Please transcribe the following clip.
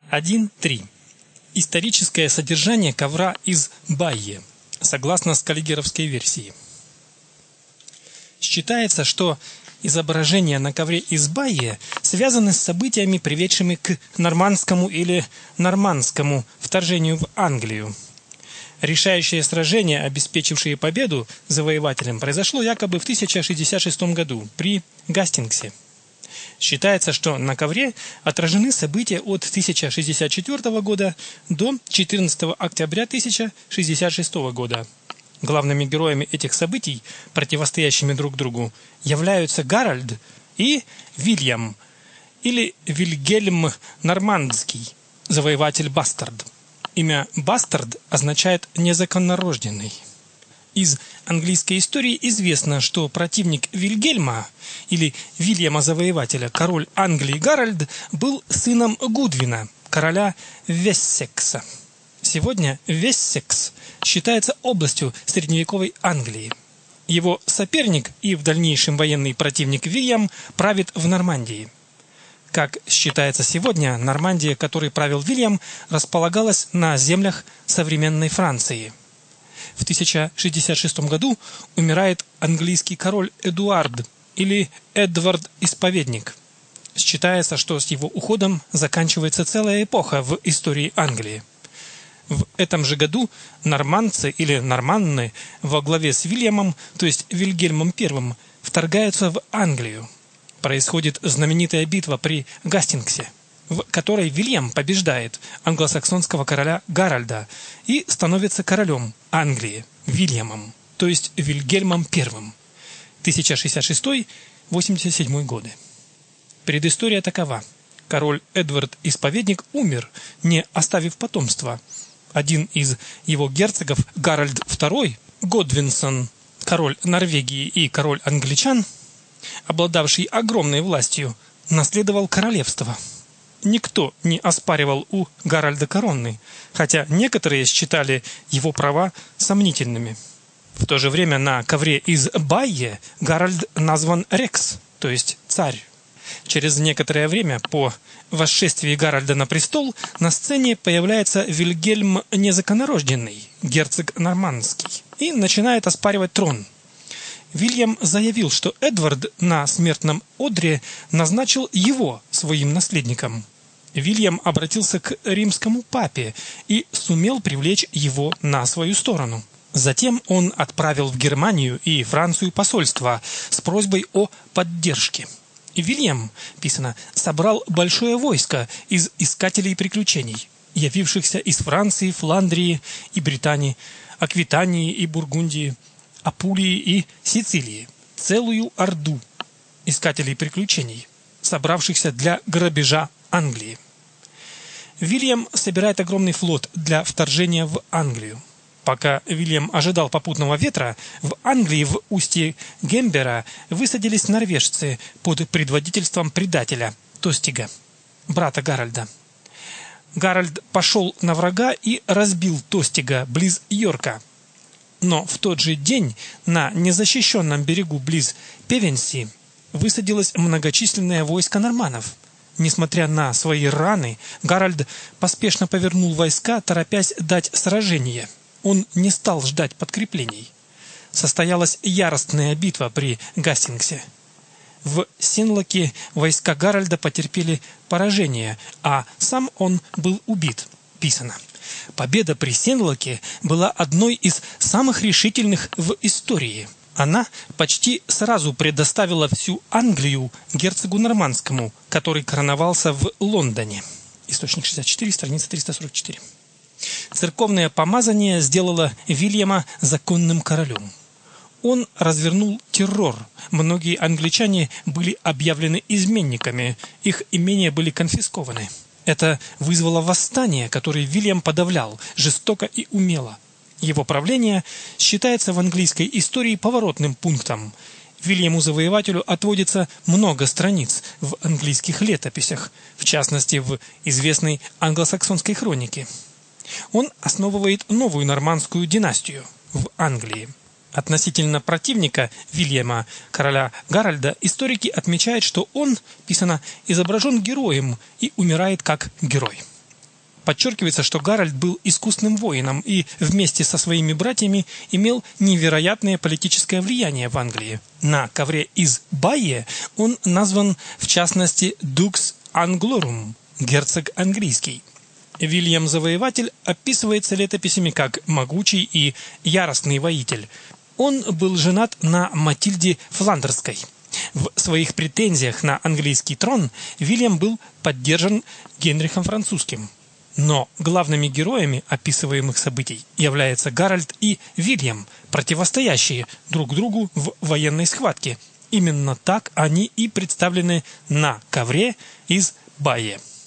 1.3. Историческое содержание ковра из Байе, согласно скаллигеровской версии. Считается, что изображения на ковре из Байе связаны с событиями, приведшими к нормандскому или нормандскому вторжению в Англию. Решающее сражение, обеспечившее победу завоевателям, произошло якобы в 1066 году при Гастингсе. Считается, что на ковре отражены события от 1064 года до 14 октября 1066 года. Главными героями этих событий, противостоящими друг другу, являются Гаральд и Вильям, или Вильгельм Нормандский, завоеватель-бастард. Имя «бастард» означает «незаконнорожденный». Из английской истории известно, что противник Вильгельма или Вильяма Завоевателя, король Англии Гаральд, был сыном Гудвина, короля Вессекса. Сегодня Вессекс считается областью средневековой Англии. Его соперник и в дальнейшем военный противник Вильям правит в Нормандии. Как считается сегодня, Нормандия, которой правил Вильям, располагалась на землях современной Франции. В 1066 году умирает английский король Эдуард или Эдвард Исповедник. Считается, что с его уходом заканчивается целая эпоха в истории Англии. В этом же году нормандцы или норманны во главе с Вильямом, то есть Вильгельмом I, вторгаются в Англию. Происходит знаменитая битва при Гастингсе, в которой Вильям побеждает англосаксонского короля Гаральда и становится королем Англии Вильямом, то есть Вильгельмом I. 1066-87 годы. Предыстория такова. Король Эдвард Исповедник умер, не оставив потомства. Один из его герцогов, Гаральд II Годвинсон, король Норвегии и король англичан, обладавший огромной властью, наследовал королевство. Никто не оспаривал у Гаральда короны, хотя некоторые считали его права сомнительными. В то же время на ковре из Байе Гаральд назван Рекс, то есть царь. Через некоторое время по восшествии Гаральда на престол на сцене появляется Вильгельм Незаконнорожденный, герцог Нормандский, и начинает оспаривать трон. Вильям заявил, что Эдвард на смертном одре назначил его своим наследником. Вильям обратился к римскому папе и сумел привлечь его на свою сторону. Затем он отправил в Германию и Францию посольства с просьбой о поддержке. Вильям, писано, собрал большое войско из искателей приключений, явившихся из Франции, Фландрии и Британии, Аквитании и Бургундии, Апулии и Сицилии, целую орду искателей приключений, собравшихся для грабежа Англии. Вильям собирает огромный флот для вторжения в Англию. Пока Вильям ожидал попутного ветра, в Англии в устье Гембера высадились норвежцы под предводительством предателя Тостига, брата Гаральда. Гаральд пошел на врага и разбил Тостига близ Йорка. Но в тот же день на незащищенном берегу близ Певенси высадилось многочисленное войско норманнов. Несмотря на свои раны, Гаральд поспешно повернул войска, торопясь дать сражение. Он не стал ждать подкреплений. Состоялась яростная битва при Гастингсе. В Сенлоке войска Гаральда потерпели поражение, а сам он был убит. Писано. Победа при Сенлоке была одной из самых решительных в истории. Она почти сразу предоставила всю Англию герцогу Нормандскому, который короновался в Лондоне. Источник 64, страница 344. Церковное помазание сделало Вильяма законным королем. Он развернул террор. Многие англичане были объявлены изменниками, их имения были конфискованы. Это вызвало восстание, которое Вильям подавлял жестоко и умело. Его правление считается в английской истории поворотным пунктом. Вильяму Завоевателю отводится много страниц в английских летописях, в частности в известной англосаксонской хронике. Он основывает новую нормандскую династию в Англии. Относительно противника Вильяма, короля Гаральда, историки отмечают, что он, писано, изображен героем и умирает как герой. подчеркивается, что Гаральд был искусным воином и вместе со своими братьями имел невероятное политическое влияние в Англии. На ковре из Байе он назван в частности «Dux Anglorum» – герцог английский. Вильям Завоеватель описывается летописями как могучий и яростный воитель. Он был женат на Матильде Фландерской. В своих претензиях на английский трон Вильям был поддержан Генрихом Французским. Но главными героями описываемых событий являются Гаральд и Вильям, противостоящие друг другу в военной схватке. Именно так они и представлены на ковре из Байе.